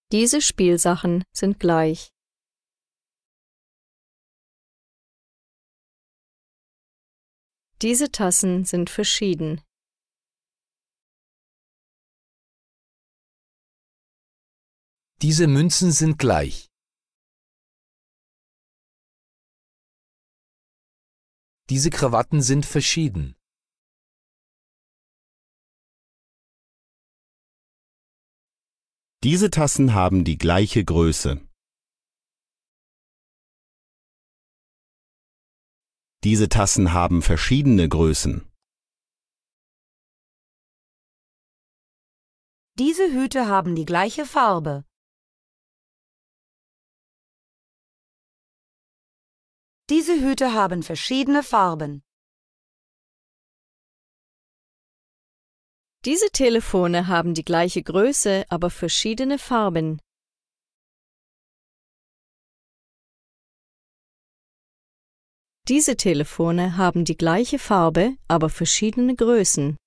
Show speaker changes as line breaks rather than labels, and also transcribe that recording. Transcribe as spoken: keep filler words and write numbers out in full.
Diese Spielsachen sind gleich. Diese Tassen sind verschieden.
Diese Münzen sind gleich. Diese Krawatten sind verschieden.
Diese Tassen haben die gleiche Größe. Diese Tassen haben verschiedene Größen.
Diese Hüte haben die gleiche Farbe. Diese Hüte haben verschiedene Farben.
Diese Telefone haben die gleiche Größe, aber verschiedene Farben. Diese Telefone haben die gleiche Farbe, aber verschiedene Größen.